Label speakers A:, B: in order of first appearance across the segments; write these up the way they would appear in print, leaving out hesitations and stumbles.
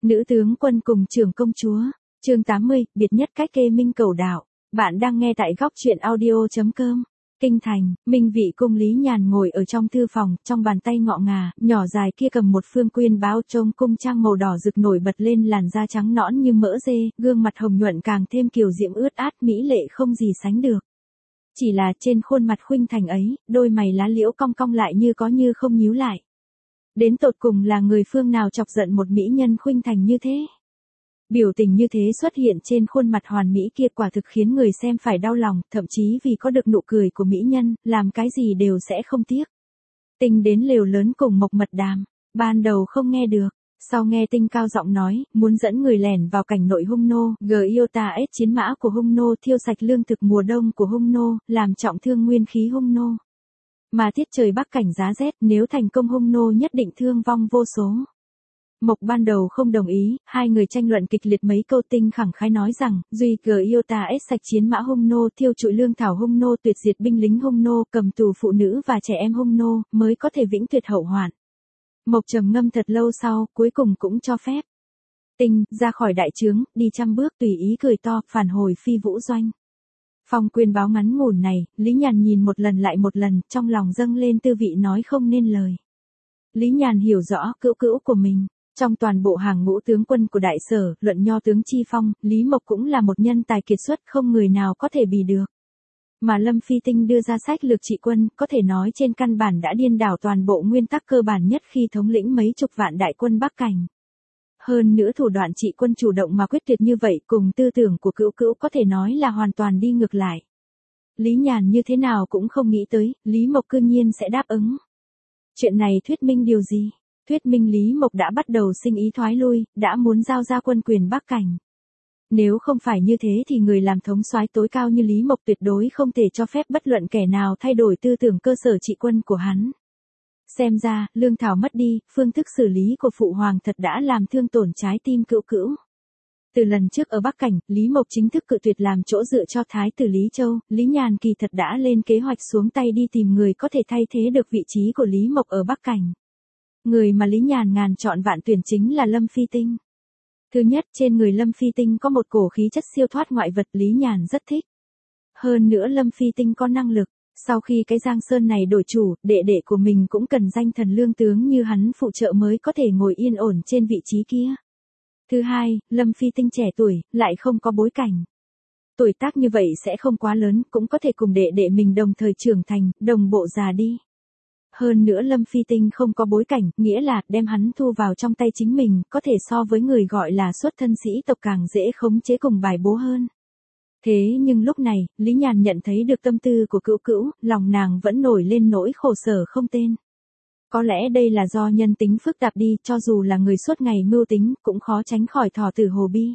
A: Nữ tướng quân cùng trưởng công chúa. Chương 80, biệt nhất cách kê minh cầu đạo. Bạn đang nghe tại góc truyện audio.com. Kinh thành, Minh Vị cung Lý Nhàn ngồi ở trong thư phòng, trong bàn tay ngọ ngà, nhỏ dài kia cầm một phương quyên báo trông cung trang màu đỏ rực nổi bật lên làn da trắng nõn như mỡ dê, gương mặt hồng nhuận càng thêm kiều diễm ướt át mỹ lệ không gì sánh được. Chỉ là trên khuôn mặt khuynh thành ấy, đôi mày lá liễu cong cong lại như có như không nhíu lại. Đến tột cùng là người phương nào chọc giận một mỹ nhân khuynh thành như thế? Biểu tình như thế xuất hiện trên khuôn mặt hoàn mỹ kia quả thực khiến người xem phải đau lòng, thậm chí vì có được nụ cười của mỹ nhân, làm cái gì đều sẽ không tiếc. Tinh đến lều lớn cùng Mộc Mật Đàm, ban đầu không nghe được, sau nghe Tinh cao giọng nói, muốn dẫn người lẻn vào cảnh nội Hung nô, Gyota-S chiến mã của Hung nô thiêu sạch lương thực mùa đông của Hung nô, làm trọng thương nguyên khí Hung nô. Mà tiết trời bắc cảnh giá rét, nếu thành công Hung nô nhất định thương vong vô số. Mộc ban đầu không đồng ý, hai người tranh luận kịch liệt mấy câu. Tinh khẳng khái nói rằng, duy Gyota-S sạch chiến mã Hung nô thiêu trụi lương thảo Hung nô tuyệt diệt binh lính Hung nô cầm tù phụ nữ và trẻ em Hung nô mới có thể vĩnh tuyệt hậu hoạn. Mộc trầm ngâm thật lâu sau, cuối cùng cũng cho phép. Tinh, ra khỏi đại trướng, đi 100 bước tùy ý cười to, phản hồi Phi Vũ Doanh. Phong quyên báo ngắn ngủn này, Lý Nhàn nhìn một lần lại một lần, trong lòng dâng lên tư vị nói không nên lời. Lý Nhàn hiểu rõ cữu cữu của mình. Trong toàn bộ hàng ngũ tướng quân của đại sở, luận nho tướng chi phong, Lý Mộc cũng là một nhân tài kiệt xuất không người nào có thể bì được. Mà Lâm Phi Tinh đưa ra sách lược trị quân, có thể nói trên căn bản đã điên đảo toàn bộ nguyên tắc cơ bản nhất khi thống lĩnh mấy chục vạn đại quân Bắc Cảnh. Hơn nữa thủ đoạn trị quân chủ động mà quyết tuyệt như vậy cùng tư tưởng của cữu cữu có thể nói là hoàn toàn đi ngược lại. Lý Nhàn như thế nào cũng không nghĩ tới, Lý Mộc cư nhiên sẽ đáp ứng. Chuyện này thuyết minh điều gì? Thuyết minh Lý Mộc đã bắt đầu sinh ý thoái lui, đã muốn giao ra quân quyền Bắc Cảnh. Nếu không phải như thế thì người làm thống soái tối cao như Lý Mộc tuyệt đối không thể cho phép bất luận kẻ nào thay đổi tư tưởng cơ sở trị quân của hắn. Xem ra, lương thảo mất đi, phương thức xử lý của Phụ Hoàng thật đã làm thương tổn trái tim cữu cữu. Từ lần trước ở Bắc Cảnh, Lý Mộc chính thức cự tuyệt làm chỗ dựa cho Thái tử Lý Châu, Lý Nhàn kỳ thật đã lên kế hoạch xuống tay đi tìm người có thể thay thế được vị trí của Lý Mộc ở Bắc Cảnh. Người mà Lý Nhàn ngàn chọn vạn tuyển chính là Lâm Phi Tinh. Thứ nhất, trên người Lâm Phi Tinh có một cổ khí chất siêu thoát ngoại vật Lý Nhàn rất thích. Hơn nữa Lâm Phi Tinh có năng lực, sau khi cái Giang Sơn này đổi chủ, đệ đệ của mình cũng cần danh thần lương tướng như hắn phụ trợ mới có thể ngồi yên ổn trên vị trí kia. Thứ hai, Lâm Phi Tinh trẻ tuổi, lại không có bối cảnh. Tuổi tác như vậy sẽ không quá lớn, cũng có thể cùng đệ đệ mình đồng thời trưởng thành, đồng bộ già đi. Hơn nữa Lâm Phi Tinh không có bối cảnh, nghĩa là đem hắn thu vào trong tay chính mình, có thể so với người gọi là xuất thân sĩ tộc càng dễ khống chế cùng bài bố hơn. Thế nhưng lúc này, Lý Nhàn nhận thấy được tâm tư của cữu cữu, lòng nàng vẫn nổi lên nỗi khổ sở không tên. Có lẽ đây là do nhân tính phức tạp đi, cho dù là người suốt ngày mưu tính, cũng khó tránh khỏi thỏ tử hồ bi.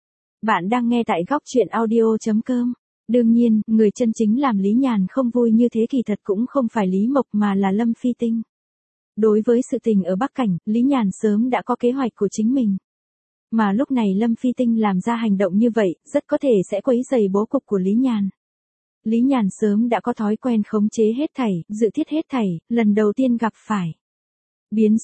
A: Bạn đang nghe tại góc truyện audio.com. Đương nhiên, người chân chính làm Lý Nhàn không vui như thế kỳ thật cũng không phải Lý Mộc mà là Lâm Phi Tinh. Đối với sự tình ở Bắc Cảnh, Lý Nhàn sớm đã có kế hoạch của chính mình. Mà lúc này Lâm Phi Tinh làm ra hành động như vậy, rất có thể sẽ quấy rầy bố cục của Lý Nhàn. Lý Nhàn sớm đã có thói quen khống chế hết thảy, dự thiết hết thảy, lần đầu tiên gặp phải. Biến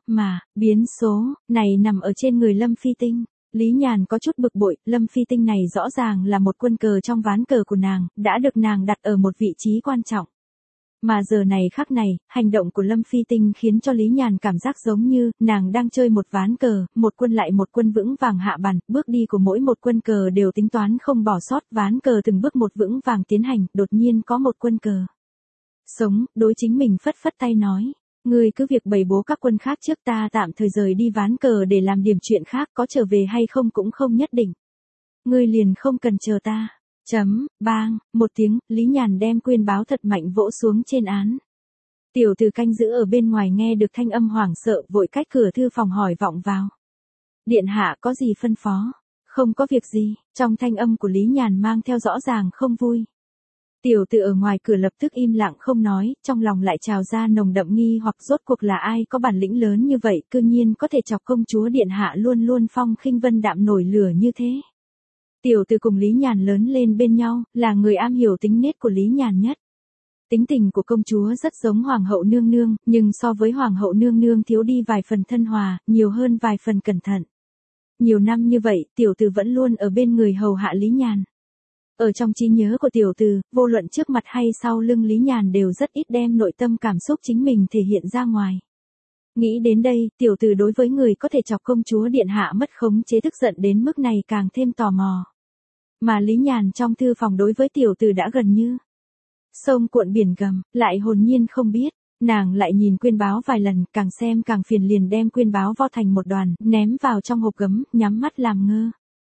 A: số này nằm ở trên người Lâm Phi Tinh. Lý Nhàn có chút bực bội, Lâm Phi Tinh này rõ ràng là một quân cờ trong ván cờ của nàng, đã được nàng đặt ở một vị trí quan trọng. Mà giờ này khắc này, hành động của Lâm Phi Tinh khiến cho Lý Nhàn cảm giác giống như, nàng đang chơi một ván cờ, một quân lại một quân vững vàng hạ bàn, bước đi của mỗi một quân cờ đều tính toán không bỏ sót, ván cờ từng bước một vững vàng tiến hành, đột nhiên có một quân cờ sống, đối chính mình phất phất tay nói. Ngươi cứ việc bày bố các quân khác trước, ta tạm thời rời đi ván cờ để làm điểm chuyện khác, có trở về hay không cũng không nhất định. Ngươi liền không cần chờ ta. Bang, một tiếng, Lý Nhàn đem quyên báo thật mạnh vỗ xuống trên án. Tiểu tử canh giữ ở bên ngoài nghe được thanh âm hoảng sợ, vội cách cửa thư phòng hỏi vọng vào. Điện hạ có gì phân phó? Không có việc gì, trong thanh âm của Lý Nhàn mang theo rõ ràng không vui. Tiểu tử ở ngoài cửa lập tức im lặng không nói, trong lòng lại trào ra nồng đậm nghi hoặc rốt cuộc là ai có bản lĩnh lớn như vậy, cư nhiên có thể chọc công chúa điện hạ luôn luôn phong khinh vân đạm nổi lửa như thế. Tiểu tử cùng Lý Nhàn lớn lên bên nhau, là người am hiểu tính nết của Lý Nhàn nhất. Tính tình của công chúa rất giống hoàng hậu nương nương, nhưng so với hoàng hậu nương nương thiếu đi vài phần thân hòa, nhiều hơn vài phần cẩn thận. Nhiều năm như vậy, tiểu tử vẫn luôn ở bên người hầu hạ Lý Nhàn. Ở trong trí nhớ của tiểu tử, vô luận trước mặt hay sau lưng Lý Nhàn đều rất ít đem nội tâm cảm xúc chính mình thể hiện ra ngoài. Nghĩ đến đây, tiểu tử đối với người có thể chọc công chúa điện hạ mất khống chế tức giận đến mức này càng thêm tò mò. Mà Lý Nhàn trong thư phòng đối với tiểu tử đã gần như sông cuộn biển gầm, lại hồn nhiên không biết. Nàng lại nhìn quyên báo vài lần, càng xem càng phiền liền đem quyên báo vo thành một đoàn, ném vào trong hộp gấm, nhắm mắt làm ngơ.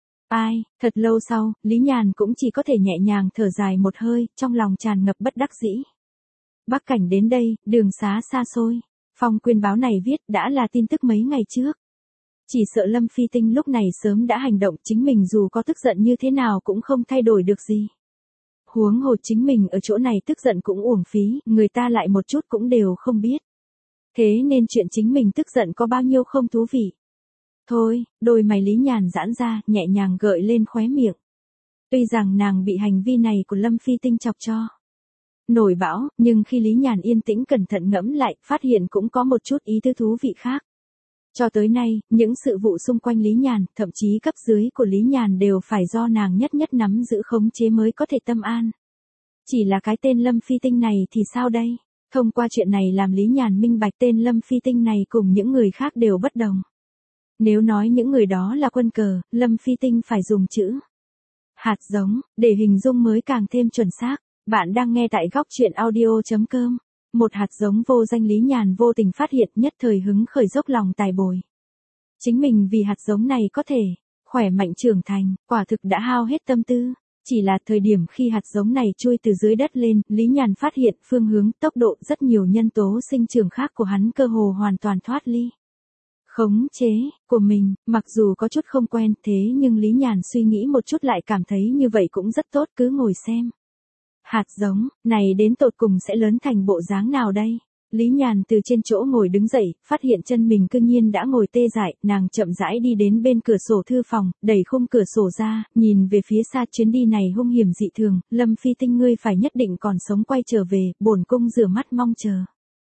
A: Ai, thật lâu sau, Lý Nhàn cũng chỉ có thể nhẹ nhàng thở dài một hơi, trong lòng tràn ngập bất đắc dĩ. Bắc cảnh đến đây, đường xá xa xôi. Phong quyên báo này viết đã là tin tức mấy ngày trước. Chỉ sợ Lâm Phi Tinh lúc này sớm đã hành động, chính mình dù có tức giận như thế nào cũng không thay đổi được gì. Huống hồ chính mình ở chỗ này tức giận cũng uổng phí, người ta lại một chút cũng đều không biết. Thế nên chuyện chính mình tức giận có bao nhiêu không thú vị. Thôi, đôi mày Lý Nhàn giãn ra, nhẹ nhàng gợi lên khóe miệng. Tuy rằng nàng bị hành vi này của Lâm Phi Tinh chọc cho nổi bão, nhưng khi Lý Nhàn yên tĩnh cẩn thận ngẫm lại, phát hiện cũng có một chút ý tư thú vị khác. Cho tới nay, những sự vụ xung quanh Lý Nhàn, thậm chí cấp dưới của Lý Nhàn đều phải do nàng nhất nhất nắm giữ khống chế mới có thể tâm an. Chỉ là cái tên Lâm Phi Tinh này thì sao đây? Thông qua chuyện này làm Lý Nhàn minh bạch tên Lâm Phi Tinh này cùng những người khác đều bất đồng. Nếu nói những người đó là quân cờ, Lâm Phi Tinh phải dùng chữ hạt giống, để hình dung mới càng thêm chuẩn xác. Bạn đang nghe tại góc truyện audio.com. Một hạt giống vô danh Lý Nhàn vô tình phát hiện, nhất thời hứng khởi dốc lòng tài bồi. Chính mình vì hạt giống này có thể khỏe mạnh trưởng thành, quả thực đã hao hết tâm tư. Chỉ là thời điểm khi hạt giống này chui từ dưới đất lên, Lý Nhàn phát hiện phương hướng, tốc độ, rất nhiều nhân tố sinh trưởng khác của hắn cơ hồ hoàn toàn thoát ly khống chế của mình. Mặc dù có chút không quen, thế nhưng Lý Nhàn suy nghĩ một chút lại cảm thấy như vậy cũng rất tốt, cứ ngồi xem. Hạt giống này đến tột cùng sẽ lớn thành bộ dáng nào đây? Lý Nhàn từ trên chỗ ngồi đứng dậy, phát hiện chân mình cư nhiên đã ngồi tê dại, nàng chậm rãi đi đến bên cửa sổ thư phòng, đẩy khung cửa sổ ra, nhìn về phía xa. Chuyến đi này hung hiểm dị thường, Lâm Phi Tinh ngươi phải nhất định còn sống quay trở về, bổn cung rửa mắt mong chờ.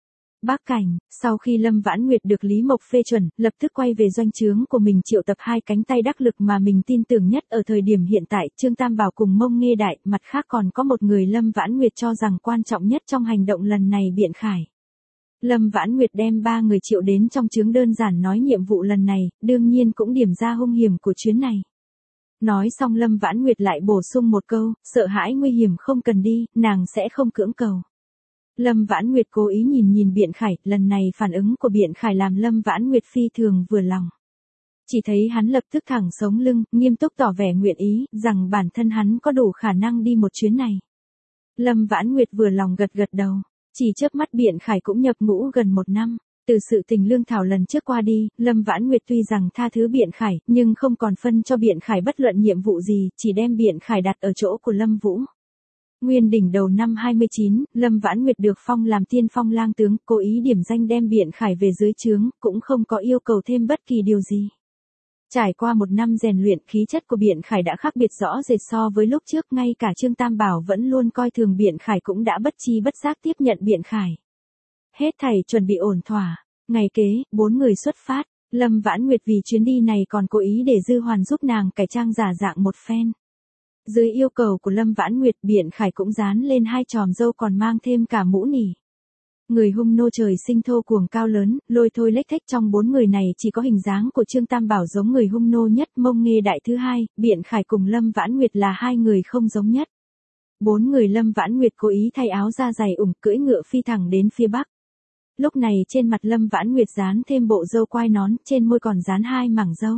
A: Bắc cảnh, sau khi Lâm Vãn Nguyệt được Lý Mộc phê chuẩn, lập tức quay về doanh trướng của mình, triệu tập hai cánh tay đắc lực mà mình tin tưởng nhất ở thời điểm hiện tại, Trương Tam Bảo cùng Mông Nghê Đại, mặt khác còn có một người Lâm Vãn Nguyệt cho rằng quan trọng nhất trong hành động lần này, Biện Khải. Lâm Vãn Nguyệt đem 3 người triệu đến trong trướng, đơn giản nói nhiệm vụ lần này, đương nhiên cũng điểm ra hung hiểm của chuyến này. Nói xong Lâm Vãn Nguyệt lại bổ sung một câu, sợ hãi nguy hiểm không cần đi, nàng sẽ không cưỡng cầu. Lâm Vãn Nguyệt cố ý nhìn Biện Khải, lần này phản ứng của Biện Khải làm Lâm Vãn Nguyệt phi thường vừa lòng. Chỉ thấy hắn lập tức thẳng sống lưng, nghiêm túc tỏ vẻ nguyện ý, rằng bản thân hắn có đủ khả năng đi một chuyến này. Lâm Vãn Nguyệt vừa lòng gật gật đầu, chỉ chớp mắt Biện Khải cũng nhập ngũ gần 1 năm. Từ sự tình lương thảo lần trước qua đi, Lâm Vãn Nguyệt tuy rằng tha thứ Biện Khải, nhưng không còn phân cho Biện Khải bất luận nhiệm vụ gì, chỉ đem Biện Khải đặt ở chỗ của Lâm Vũ. Nguyên đỉnh đầu năm 29, Lâm Vãn Nguyệt được phong làm tiên phong lang tướng, cố ý điểm danh đem Biện Khải về dưới trướng, cũng không có yêu cầu thêm bất kỳ điều gì. Trải qua 1 năm rèn luyện, khí chất của Biện Khải đã khác biệt rõ rệt so với lúc trước, ngay cả Trương Tam Bảo vẫn luôn coi thường Biện Khải cũng đã bất chi bất giác tiếp nhận Biện Khải. Hết thảy chuẩn bị ổn thỏa, ngày kế, 4 người xuất phát, Lâm Vãn Nguyệt vì chuyến đi này còn cố ý để Dư Hoàn giúp nàng cải trang giả dạng một phen. Dưới yêu cầu của Lâm Vãn Nguyệt, Biện Khải cũng dán lên 2 chòm râu còn mang thêm cả mũ nỉ. Người hung nô trời sinh thô cuồng cao lớn, lôi thôi lếch thếch, trong 4 người này chỉ có hình dáng của Trương Tam Bảo giống người hung nô nhất, Mông Nghê Đại thứ hai, Biện Khải cùng Lâm Vãn Nguyệt là 2 người không giống nhất. 4 người Lâm Vãn Nguyệt cố ý thay áo da dày ủng, cưỡi ngựa phi thẳng đến phía bắc. Lúc này trên mặt Lâm Vãn Nguyệt dán thêm bộ râu quai nón, trên môi còn dán 2 mảng râu.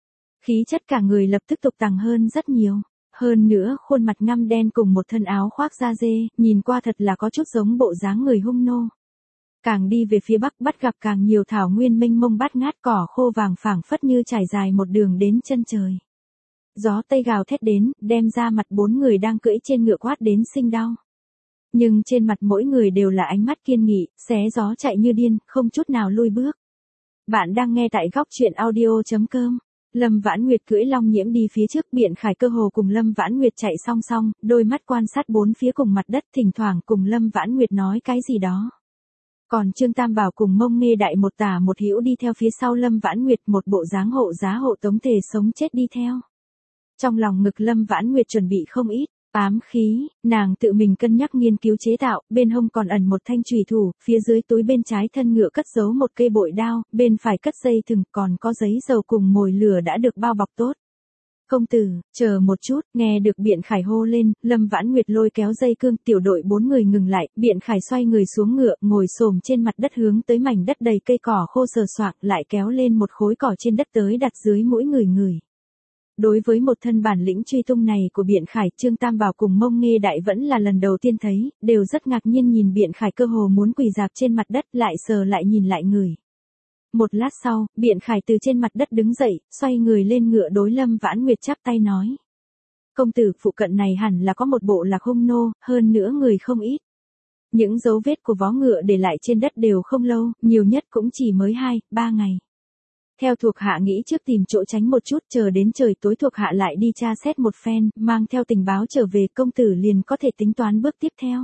A: Khí chất cả người lập tức tục tằng hơn rất nhiều. Hơn nữa, khuôn mặt ngăm đen cùng một thân áo khoác da dê, nhìn qua thật là có chút giống bộ dáng người hung nô. Càng đi về phía bắc bắt gặp càng nhiều thảo nguyên mênh mông bát ngát, cỏ khô vàng phảng phất như trải dài một đường đến chân trời. Gió tây gào thét đến, đem ra mặt 4 người đang cưỡi trên ngựa quát đến sinh đau. Nhưng trên mặt mỗi người đều là ánh mắt kiên nghị, xé gió chạy như điên, không chút nào lùi bước. Bạn đang nghe tại góc truyện audio.com. Lâm Vãn Nguyệt cưỡi Long Nhiễm đi phía trước, Biện Khải cơ hồ cùng Lâm Vãn Nguyệt chạy song song, đôi mắt quan sát 4 phía cùng mặt đất, thỉnh thoảng cùng Lâm Vãn Nguyệt nói cái gì đó. Còn Trương Tam Bảo cùng Mông Nghê Đại một tả một hữu đi theo phía sau Lâm Vãn Nguyệt, một bộ dáng hộ giá hộ tống thề sống chết đi theo. Trong lòng ngực Lâm Vãn Nguyệt chuẩn bị không ít ám khí, nàng tự mình cân nhắc nghiên cứu chế tạo, bên hông còn ẩn một thanh chùy thủ, phía dưới túi bên trái thân ngựa cất giấu một cây bội đao, bên phải cất dây thừng, còn có giấy dầu cùng mồi lửa đã được bao bọc tốt. Công tử, chờ một chút, nghe được Biện Khải hô lên, Lâm Vãn Nguyệt lôi kéo dây cương, tiểu đội 4 người ngừng lại, Biện Khải xoay người xuống ngựa, ngồi xổm trên mặt đất hướng tới mảnh đất đầy cây cỏ khô sờ soạng, lại kéo lên một khối cỏ trên đất tới đặt dưới mũi người. Đối với một thân bản lĩnh truy tung này của Biện Khải, Trương Tam Bảo cùng Mông Nghê Đại vẫn là lần đầu tiên thấy, đều rất ngạc nhiên nhìn Biện Khải cơ hồ muốn quỳ rạp trên mặt đất, lại sờ lại nhìn lại người. Một lát sau, Biện Khải từ trên mặt đất đứng dậy, xoay người lên ngựa đối Lâm Vãn Nguyệt chắp tay nói. Công tử, phụ cận này hẳn là có một bộ lạc hung nô, hơn nữa người không ít. Những dấu vết của vó ngựa để lại trên đất đều không lâu, nhiều nhất cũng chỉ mới 2-3 ngày. Theo thuộc hạ nghĩ trước tìm chỗ tránh một chút, chờ đến trời tối thuộc hạ lại đi tra xét một phen, mang theo tình báo trở về, công tử liền có thể tính toán bước tiếp theo.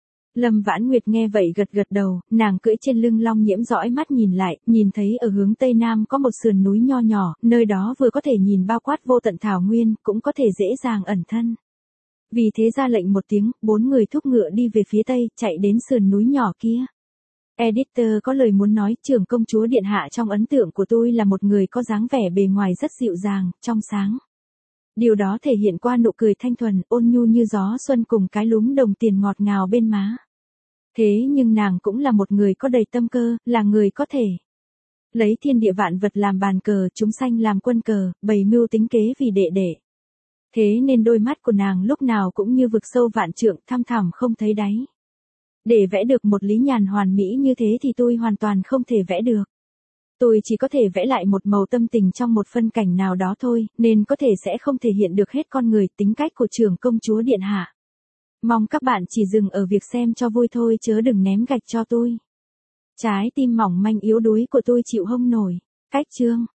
A: Lâm Vãn Nguyệt nghe vậy gật gật đầu, nàng cưỡi trên lưng Long Nhiễm dõi mắt nhìn lại, nhìn thấy ở hướng tây nam có một sườn núi nho nhỏ, nơi đó vừa có thể nhìn bao quát vô tận thảo nguyên, cũng có thể dễ dàng ẩn thân. Vì thế ra lệnh một tiếng, 4 người thúc ngựa đi về phía tây, chạy đến sườn núi nhỏ kia. Editor có lời muốn nói, trưởng công chúa điện hạ trong ấn tượng của tôi là một người có dáng vẻ bề ngoài rất dịu dàng, trong sáng. Điều đó thể hiện qua nụ cười thanh thuần, ôn nhu như gió xuân cùng cái lúm đồng tiền ngọt ngào bên má. Thế nhưng nàng cũng là một người có đầy tâm cơ, là người có thể lấy thiên địa vạn vật làm bàn cờ, chúng sanh làm quân cờ, bày mưu tính kế vì đệ. Thế nên đôi mắt của nàng lúc nào cũng như vực sâu vạn trượng, thăm thẳm không thấy đáy. Để vẽ được một Lý Nhàn hoàn mỹ như thế thì tôi hoàn toàn không thể vẽ được. Tôi chỉ có thể vẽ lại một màu tâm tình trong một phân cảnh nào đó thôi, nên có thể sẽ không thể hiện được hết con người, tính cách của trưởng công chúa điện hạ. Mong các bạn chỉ dừng ở việc xem cho vui thôi, chớ đừng ném gạch cho tôi. Trái tim mỏng manh yếu đuối của tôi chịu không nổi. Cách chương